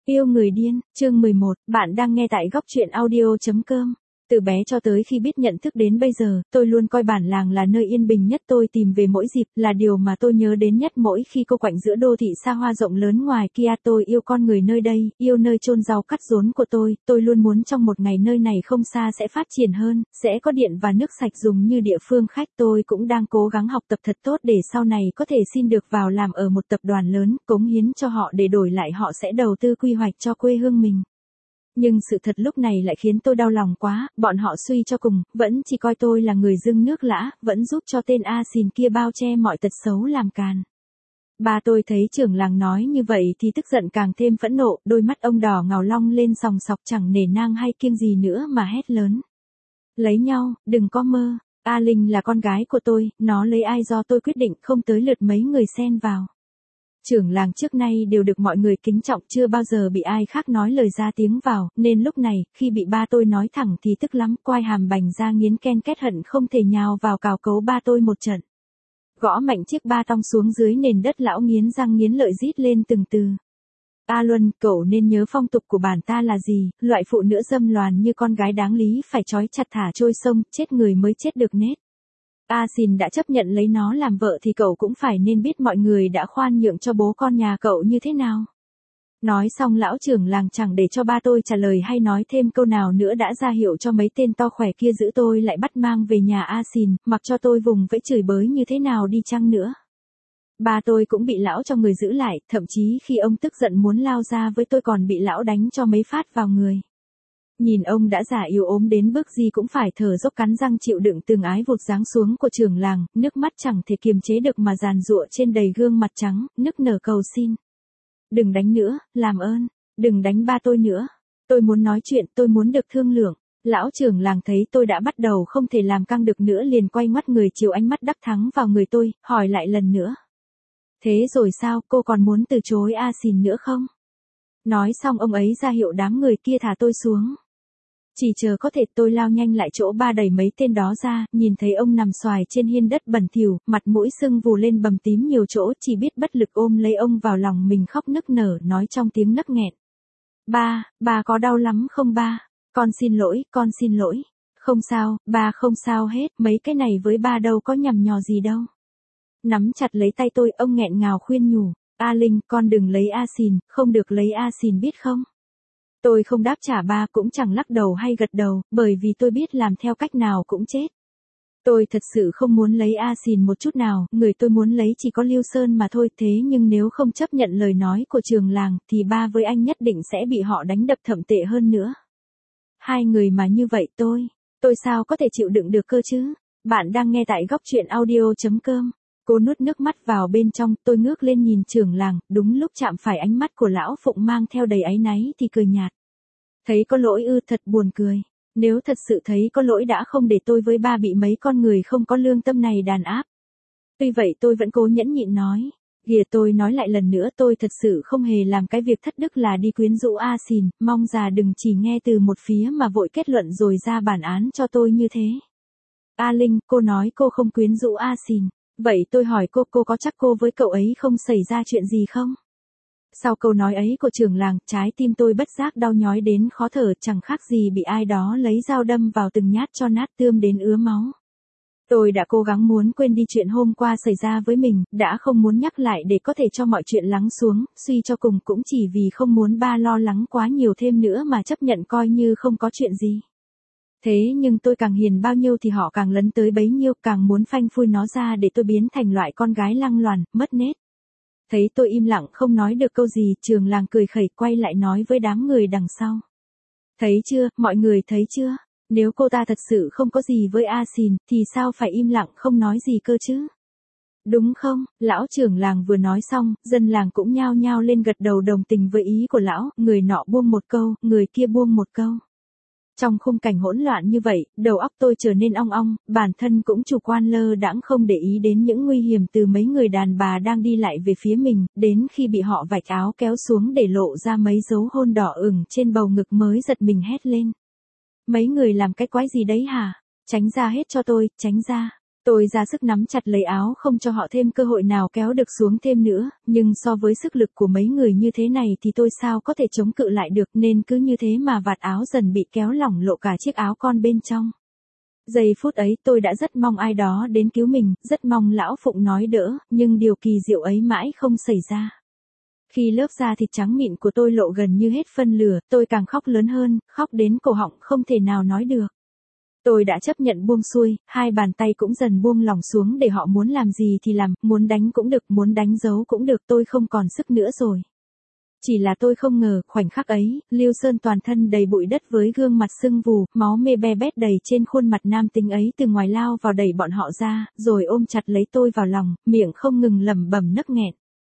Yêu người điên, chương 11, bạn đang nghe tại góc truyện audio.com. Từ bé cho tới khi biết nhận thức đến bây giờ, tôi luôn coi bản làng là nơi yên bình nhất tôi tìm về mỗi dịp, là điều mà tôi nhớ đến nhất mỗi khi cô quạnh giữa đô thị xa hoa rộng lớn ngoài kia. Tôi yêu con người nơi đây, yêu nơi chôn rau cắt rốn của tôi luôn muốn trong một ngày nơi này không xa sẽ phát triển hơn, sẽ có điện và nước sạch dùng như địa phương khách. Tôi cũng đang cố gắng học tập thật tốt để sau này có thể xin được vào làm ở một tập đoàn lớn, cống hiến cho họ để đổi lại họ sẽ đầu tư quy hoạch cho quê hương mình. Nhưng sự thật lúc này lại khiến tôi đau lòng quá, bọn họ suy cho cùng, vẫn chỉ coi tôi là người dưng nước lã, vẫn giúp cho tên A Xìn kia bao che mọi tật xấu làm càn. Ba tôi thấy trưởng làng nói như vậy thì tức giận càng thêm phẫn nộ, đôi mắt ông đỏ ngầu long lên sòng sọc chẳng nể nang hay kiêng gì nữa mà hét lớn. Lấy nhau, đừng có mơ, A Linh là con gái của tôi, nó lấy ai do tôi quyết định, không tới lượt mấy người xen vào. Trưởng làng trước nay đều được mọi người kính trọng, chưa bao giờ bị ai khác nói lời ra tiếng vào, nên lúc này, khi bị ba tôi nói thẳng thì tức lắm, quai hàm bành ra nghiến ken két hận không thể nhào vào cào cấu ba tôi một trận. Gõ mạnh chiếc ba tong xuống dưới nền đất, lão nghiến răng nghiến lợi rít lên từng từ. A Luân, cậu nên nhớ phong tục của bản ta là gì, loại phụ nữ dâm loàn như con gái đáng lý phải trói chặt thả trôi sông, chết người mới chết được nết. A Xìn đã chấp nhận lấy nó làm vợ thì cậu cũng phải nên biết mọi người đã khoan nhượng cho bố con nhà cậu như thế nào. Nói xong lão trưởng làng chẳng để cho ba tôi trả lời hay nói thêm câu nào nữa đã ra hiệu cho mấy tên to khỏe kia giữ tôi lại bắt mang về nhà A Xìn, mặc cho tôi vùng vẫy chửi bới như thế nào đi chăng nữa. Ba tôi cũng bị lão cho người giữ lại, thậm chí khi ông tức giận muốn lao ra với tôi còn bị lão đánh cho mấy phát vào người. Nhìn ông đã già yếu ốm đến bước gì cũng phải thở dốc cắn răng chịu đựng từng ái vụt giáng xuống của trưởng làng, nước mắt chẳng thể kiềm chế được mà giàn giụa trên đầy gương mặt trắng, nức nở cầu xin. Đừng đánh nữa, làm ơn, đừng đánh ba tôi nữa. Tôi muốn nói chuyện, tôi muốn được thương lượng. Lão trưởng làng thấy tôi đã bắt đầu không thể làm căng được nữa liền quay mắt người chiều ánh mắt đắc thắng vào người tôi, hỏi lại lần nữa. Thế rồi sao, cô còn muốn từ chối A Xìn nữa không? Nói xong ông ấy ra hiệu đám người kia thả tôi xuống. Chỉ chờ có thể tôi lao nhanh lại chỗ ba đẩy mấy tên đó ra, nhìn thấy ông nằm xoài trên hiên đất bẩn thỉu, mặt mũi sưng vù lên bầm tím nhiều chỗ, chỉ biết bất lực ôm lấy ông vào lòng mình khóc nức nở, nói trong tiếng nấc nghẹn. Ba có đau lắm không ba? Con xin lỗi. Không sao, ba không sao hết, mấy cái này với ba đâu có nhằm nhò gì đâu. Nắm chặt lấy tay tôi, ông nghẹn ngào khuyên nhủ, A Linh, con đừng lấy A Xìn, không được lấy A Xìn biết không? Tôi không đáp trả ba cũng chẳng lắc đầu hay gật đầu, bởi vì tôi biết làm theo cách nào cũng chết. Tôi thật sự không muốn lấy A Xìn một chút nào, người tôi muốn lấy chỉ có Lưu Sơn mà thôi, thế nhưng nếu không chấp nhận lời nói của trường làng thì ba với anh nhất định sẽ bị họ đánh đập thậm tệ hơn nữa. Hai người mà như vậy tôi sao có thể chịu đựng được cơ chứ? Bạn đang nghe tại góc truyện audio.com. Cô nuốt nước mắt vào bên trong, tôi ngước lên nhìn trưởng làng, đúng lúc chạm phải ánh mắt của lão Phụng mang theo đầy áy náy thì cười nhạt. Thấy có lỗi ư, thật buồn cười. Nếu thật sự thấy có lỗi đã không để tôi với ba bị mấy con người không có lương tâm này đàn áp. Tuy vậy tôi vẫn cố nhẫn nhịn nói. Kìa, tôi nói lại lần nữa, tôi thật sự không hề làm cái việc thất đức là đi quyến rũ A Xìn, mong già đừng chỉ nghe từ một phía mà vội kết luận rồi ra bản án cho tôi như thế. A Linh, cô nói cô không quyến rũ A Xìn. Vậy tôi hỏi cô có chắc cô với cậu ấy không xảy ra chuyện gì không? Sau câu nói ấy của trưởng làng, trái tim tôi bất giác đau nhói đến khó thở, chẳng khác gì bị ai đó lấy dao đâm vào từng nhát cho nát tươm đến ứa máu. Tôi đã cố gắng muốn quên đi chuyện hôm qua xảy ra với mình, đã không muốn nhắc lại để có thể cho mọi chuyện lắng xuống, suy cho cùng cũng chỉ vì không muốn ba lo lắng quá nhiều thêm nữa mà chấp nhận coi như không có chuyện gì. Thế nhưng tôi càng hiền bao nhiêu thì họ càng lấn tới bấy nhiêu, càng muốn phanh phui nó ra để tôi biến thành loại con gái lăng loàn, mất nết. Thấy tôi im lặng không nói được câu gì, trường làng cười khẩy quay lại nói với đám người đằng sau. Thấy chưa, mọi người thấy chưa? Nếu cô ta thật sự không có gì với A Xìn, thì sao phải im lặng không nói gì cơ chứ? Đúng không? Lão trưởng làng vừa nói xong, dân làng cũng nhao nhao lên gật đầu đồng tình với ý của lão, người nọ buông một câu, người kia buông một câu. Trong khung cảnh hỗn loạn như vậy, đầu óc tôi trở nên ong ong, bản thân cũng chủ quan lơ đãng không để ý đến những nguy hiểm từ mấy người đàn bà đang đi lại về phía mình, đến khi bị họ vạch áo kéo xuống để lộ ra mấy dấu hôn đỏ ửng trên bầu ngực mới giật mình hét lên. Mấy người làm cái quái gì đấy hả? Tránh ra hết cho tôi, tránh ra. Tôi ra sức nắm chặt lấy áo không cho họ thêm cơ hội nào kéo được xuống thêm nữa, nhưng so với sức lực của mấy người như thế này thì tôi sao có thể chống cự lại được, nên cứ như thế mà vạt áo dần bị kéo lỏng lộ cả chiếc áo con bên trong. Giây phút ấy tôi đã rất mong ai đó đến cứu mình, rất mong lão Phụng nói đỡ, nhưng điều kỳ diệu ấy mãi không xảy ra. Khi lớp da thịt trắng mịn của tôi lộ gần như hết phân lửa, tôi càng khóc lớn hơn, khóc đến cổ họng không thể nào nói được. Tôi đã chấp nhận buông xuôi, hai bàn tay cũng dần buông lỏng xuống để họ muốn làm gì thì làm, muốn đánh cũng được, muốn đánh dấu cũng được, tôi không còn sức nữa rồi. Chỉ là tôi không ngờ, khoảnh khắc ấy, Lưu Sơn toàn thân đầy bụi đất với gương mặt sưng vù, máu me be bét đầy trên khuôn mặt nam tính ấy từ ngoài lao vào đẩy bọn họ ra, rồi ôm chặt lấy tôi vào lòng, miệng không ngừng lẩm bẩm nấc nghẹn.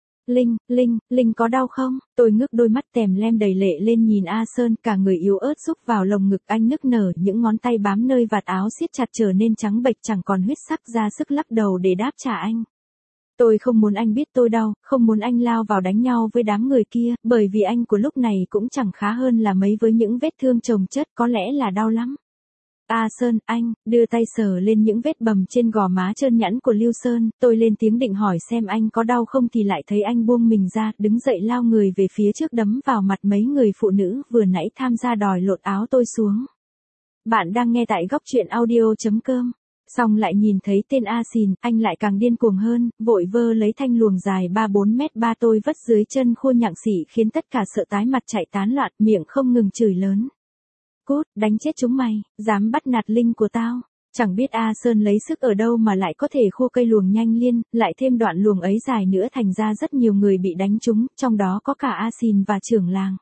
Linh có đau không? Tôi ngước đôi mắt tèm lem đầy lệ lên nhìn A Sơn, cả người yếu ớt xúc vào lồng ngực anh nức nở, những ngón tay bám nơi vạt áo siết chặt trở nên trắng bệch chẳng còn huyết sắc, ra sức lắc đầu để đáp trả anh. Tôi không muốn anh biết tôi đau, không muốn anh lao vào đánh nhau với đám người kia, bởi vì anh của lúc này cũng chẳng khá hơn là mấy với những vết thương chồng chất, có lẽ là đau lắm. A Sơn, anh, đưa tay sờ lên những vết bầm trên gò má trơn nhẵn của Lưu Sơn, tôi lên tiếng định hỏi xem anh có đau không thì lại thấy anh buông mình ra, đứng dậy lao người về phía trước đấm vào mặt mấy người phụ nữ vừa nãy tham gia đòi lột áo tôi xuống. Bạn đang nghe tại góc truyện audio.com. Xong lại nhìn thấy tên A Xìn, anh lại càng điên cuồng hơn, vội vơ lấy thanh luồng dài 3-4 mét ba tôi vất dưới chân khô nhặng xỉ khiến tất cả sợ tái mặt chạy tán loạn, miệng không ngừng chửi lớn. Cút, đánh chết chúng mày, dám bắt nạt Linh của tao. Chẳng biết A Sơn lấy sức ở đâu mà lại có thể khô cây luồng nhanh liên, lại thêm đoạn luồng ấy dài nữa thành ra rất nhiều người bị đánh trúng, trong đó có cả A Xìn và trưởng làng.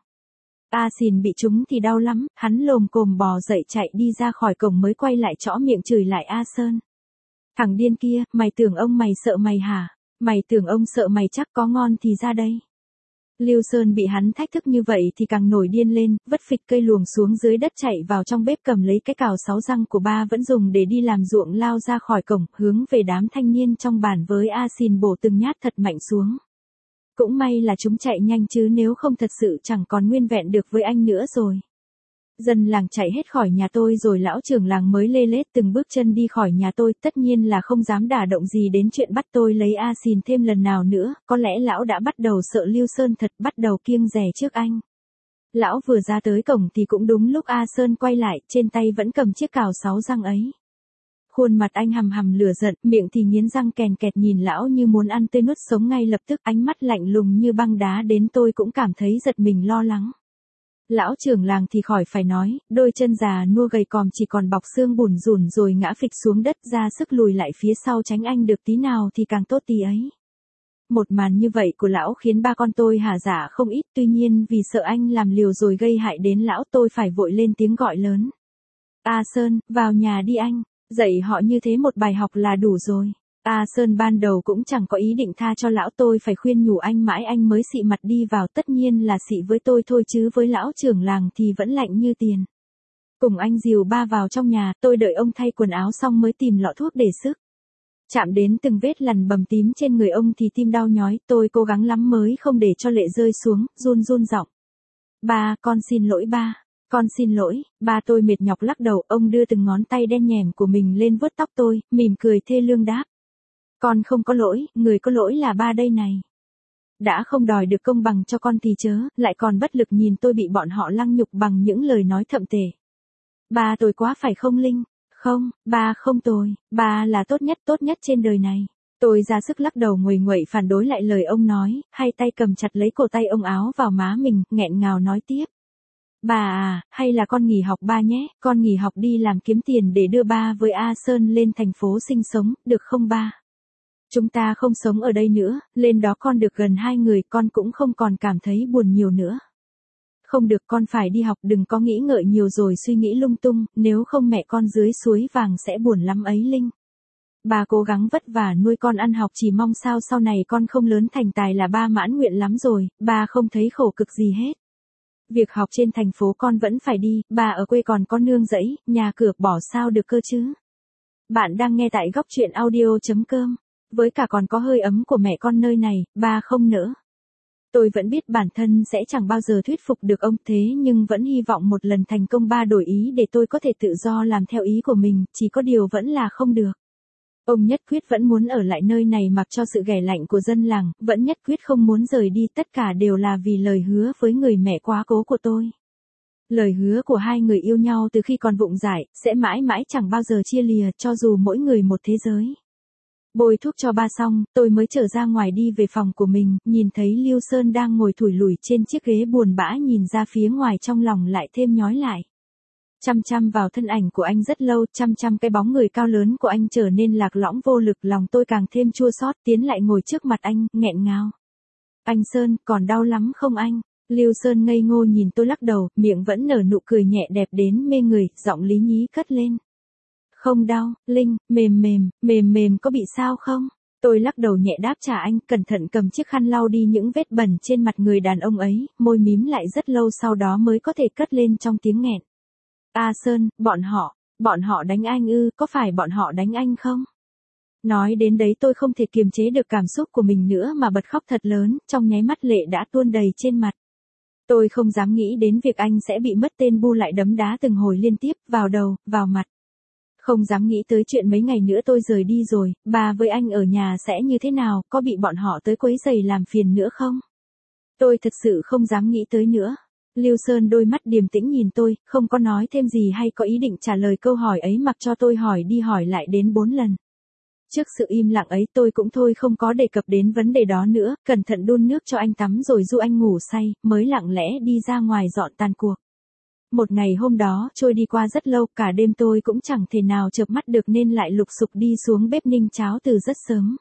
A Xìn bị trúng thì đau lắm, hắn lồm cồm bò dậy chạy đi ra khỏi cổng mới quay lại trõ miệng chửi lại A Sơn. Thằng điên kia, mày tưởng ông mày sợ mày hả? Mày tưởng ông sợ mày chắc có ngon thì ra đây. Lưu Sơn bị hắn thách thức như vậy thì càng nổi điên lên, vất phịch cây luồng xuống dưới đất chạy vào trong bếp cầm lấy cái cào 6 răng của ba vẫn dùng để đi làm ruộng lao ra khỏi cổng, hướng về đám thanh niên trong bàn với A Xìn bổ từng nhát thật mạnh xuống. Cũng may là chúng chạy nhanh chứ nếu không thật sự chẳng còn nguyên vẹn được với anh nữa rồi. Dân làng chạy hết khỏi nhà tôi rồi lão trưởng làng mới lê lết từng bước chân đi khỏi nhà tôi, tất nhiên là không dám đả động gì đến chuyện bắt tôi lấy A Xìn thêm lần nào nữa, có lẽ lão đã bắt đầu sợ Lưu Sơn thật, bắt đầu kiêng dè trước anh. Lão vừa ra tới cổng thì cũng đúng lúc A Sơn quay lại, trên tay vẫn cầm chiếc cào 6 răng ấy. Khuôn mặt anh hầm hầm lửa giận, miệng thì nghiến răng kèn kẹt nhìn lão như muốn ăn tươi nuốt sống ngay lập tức, ánh mắt lạnh lùng như băng đá đến tôi cũng cảm thấy giật mình lo lắng. Lão trưởng làng thì khỏi phải nói, đôi chân già nua gầy còm chỉ còn bọc xương bùn rùn rồi ngã phịch xuống đất ra sức lùi lại phía sau tránh anh được tí nào thì càng tốt tí ấy. Một màn như vậy của lão khiến ba con tôi hả dạ không ít, tuy nhiên vì sợ anh làm liều rồi gây hại đến lão tôi phải vội lên tiếng gọi lớn. A Sơn, vào nhà đi anh, dạy họ như thế một bài học là đủ rồi. A Sơn ban đầu cũng chẳng có ý định tha cho lão, tôi phải khuyên nhủ anh mãi anh mới xị mặt đi vào, tất nhiên là xị với tôi thôi chứ với lão trưởng làng thì vẫn lạnh như tiền. Cùng anh dìu ba vào trong nhà, tôi đợi ông thay quần áo xong mới tìm lọ thuốc để sức. Chạm đến từng vết lằn bầm tím trên người ông thì tim đau nhói, tôi cố gắng lắm mới không để cho lệ rơi xuống, run run giọng. Ba, con xin lỗi ba. Con xin lỗi, ba tôi mệt nhọc lắc đầu, ông đưa từng ngón tay đen nhẻm của mình lên vuốt tóc tôi, mỉm cười thê lương đáp. Con không có lỗi, người có lỗi là ba đây này. Đã không đòi được công bằng cho con thì chớ, lại còn bất lực nhìn tôi bị bọn họ lăng nhục bằng những lời nói thậm tệ. Ba tôi quá phải không Linh? Không, ba không tồi, ba là tốt nhất trên đời này. Tôi ra sức lắc đầu nguầy nguậy phản đối lại lời ông nói, hai tay cầm chặt lấy cổ tay ông áo vào má mình, nghẹn ngào nói tiếp. Bà à, hay là con nghỉ học ba nhé, con nghỉ học đi làm kiếm tiền để đưa ba với A Sơn lên thành phố sinh sống, được không ba? Chúng ta không sống ở đây nữa, lên đó con được gần 2 người, con cũng không còn cảm thấy buồn nhiều nữa. Không được, con phải đi học, đừng có nghĩ ngợi nhiều rồi suy nghĩ lung tung, nếu không mẹ con dưới suối vàng sẽ buồn lắm ấy Linh. Bà cố gắng vất vả nuôi con ăn học, chỉ mong sao sau này con không lớn thành tài là ba mãn nguyện lắm rồi, ba không thấy khổ cực gì hết. Việc học trên thành phố con vẫn phải đi, bà ở quê còn có nương rẫy, nhà cửa bỏ sao được cơ chứ. Bạn đang nghe tại góc truyện audio.com. Với cả còn có hơi ấm của mẹ con nơi này, ba không nỡ. Tôi vẫn biết bản thân sẽ chẳng bao giờ thuyết phục được ông thế nhưng vẫn hy vọng một lần thành công ba đổi ý để tôi có thể tự do làm theo ý của mình, chỉ có điều vẫn là không được. Ông nhất quyết vẫn muốn ở lại nơi này mặc cho sự ghẻ lạnh của dân làng, vẫn nhất quyết không muốn rời đi, tất cả đều là vì lời hứa với người mẹ quá cố của tôi. Lời hứa của hai người yêu nhau từ khi còn vụng dại, sẽ mãi mãi chẳng bao giờ chia lìa, cho dù mỗi người một thế giới. Bôi thuốc cho ba xong, tôi mới trở ra ngoài đi về phòng của mình, nhìn thấy Lưu Sơn đang ngồi thủi lủi trên chiếc ghế buồn bã nhìn ra phía ngoài, trong lòng lại thêm nhói lại. Chăm chăm vào thân ảnh của anh rất lâu, chăm chăm cái bóng người cao lớn của anh trở nên lạc lõng vô lực, lòng tôi càng thêm chua xót, tiến lại ngồi trước mặt anh, nghẹn ngào. Anh Sơn, còn đau lắm không anh? Lưu Sơn ngây ngô nhìn tôi lắc đầu, miệng vẫn nở nụ cười nhẹ đẹp đến mê người, giọng lý nhí cất lên. Không đau, Linh, mềm mềm có bị sao không? Tôi lắc đầu nhẹ đáp trả anh, cẩn thận cầm chiếc khăn lau đi những vết bẩn trên mặt người đàn ông ấy, môi mím lại rất lâu sau đó mới có thể cất lên trong tiếng nghẹn. A Sơn, bọn họ đánh anh ư, có phải bọn họ đánh anh không? Nói đến đấy tôi không thể kiềm chế được cảm xúc của mình nữa mà bật khóc thật lớn, trong nháy mắt lệ đã tuôn đầy trên mặt. Tôi không dám nghĩ đến việc anh sẽ bị mất tên bu lại đấm đá từng hồi liên tiếp, vào đầu, vào mặt. Không dám nghĩ tới chuyện mấy ngày nữa tôi rời đi rồi, bà với anh ở nhà sẽ như thế nào, có bị bọn họ tới quấy rầy làm phiền nữa không? Tôi thật sự không dám nghĩ tới nữa. Lưu Sơn đôi mắt điềm tĩnh nhìn tôi, không có nói thêm gì hay có ý định trả lời câu hỏi ấy, mặc cho tôi hỏi đi hỏi lại đến 4 lần. Trước sự im lặng ấy tôi cũng thôi không có đề cập đến vấn đề đó nữa, cẩn thận đun nước cho anh tắm rồi dụ anh ngủ say, mới lặng lẽ đi ra ngoài dọn tàn cuộc. Một ngày hôm đó trôi đi qua rất lâu, cả đêm tôi cũng chẳng thể nào chợp mắt được nên lại lục sục đi xuống bếp ninh cháo từ rất sớm.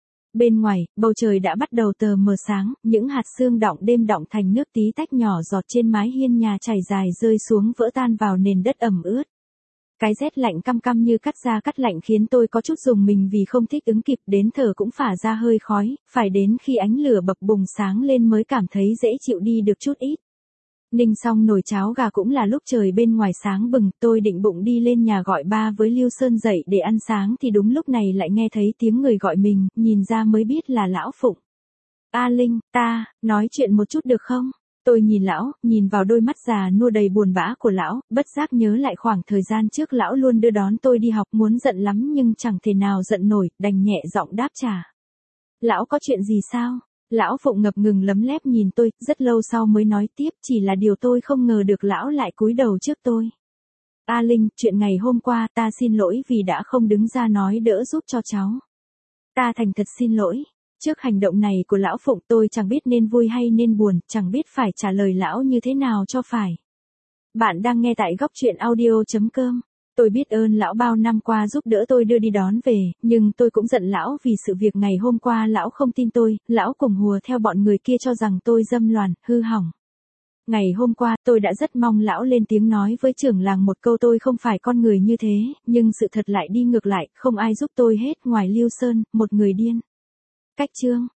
Bên ngoài, bầu trời đã bắt đầu tờ mờ sáng, những hạt sương đọng đêm đọng thành nước tí tách nhỏ giọt trên mái hiên nhà chảy dài rơi xuống vỡ tan vào nền đất ẩm ướt. Cái rét lạnh căm căm như cắt da cắt lạnh khiến tôi có chút rùng mình vì không thích ứng kịp, đến thở cũng phả ra hơi khói, phải đến khi ánh lửa bập bùng sáng lên mới cảm thấy dễ chịu đi được chút ít. Ninh xong nồi cháo gà cũng là lúc trời bên ngoài sáng bừng, tôi định bụng đi lên nhà gọi ba với Lưu Sơn dậy để ăn sáng thì đúng lúc này lại nghe thấy tiếng người gọi mình, nhìn ra mới biết là lão Phụng. A Linh, ta, nói chuyện một chút được không? Tôi nhìn lão, nhìn vào đôi mắt già nua đầy buồn bã của lão, bất giác nhớ lại khoảng thời gian trước lão luôn đưa đón tôi đi học, muốn giận lắm nhưng chẳng thể nào giận nổi, đành nhẹ giọng đáp trả. Lão có chuyện gì sao? Lão Phụng ngập ngừng lấm lép nhìn tôi, rất lâu sau mới nói tiếp, chỉ là điều tôi không ngờ được lão lại cúi đầu trước tôi. A Linh, chuyện ngày hôm qua ta xin lỗi vì đã không đứng ra nói đỡ giúp cho cháu. Ta thành thật xin lỗi. Trước hành động này của lão Phụng tôi chẳng biết nên vui hay nên buồn, chẳng biết phải trả lời lão như thế nào cho phải. Bạn đang nghe tại góc truyện audio.com. Tôi biết ơn lão bao năm qua giúp đỡ tôi đưa đi đón về, nhưng tôi cũng giận lão vì sự việc ngày hôm qua lão không tin tôi, lão cùng hùa theo bọn người kia cho rằng tôi dâm loạn, hư hỏng. Ngày hôm qua tôi đã rất mong lão lên tiếng nói với trưởng làng một câu tôi không phải con người như thế, nhưng sự thật lại đi ngược lại, không ai giúp tôi hết ngoài Lưu Sơn, một người điên. Cách chương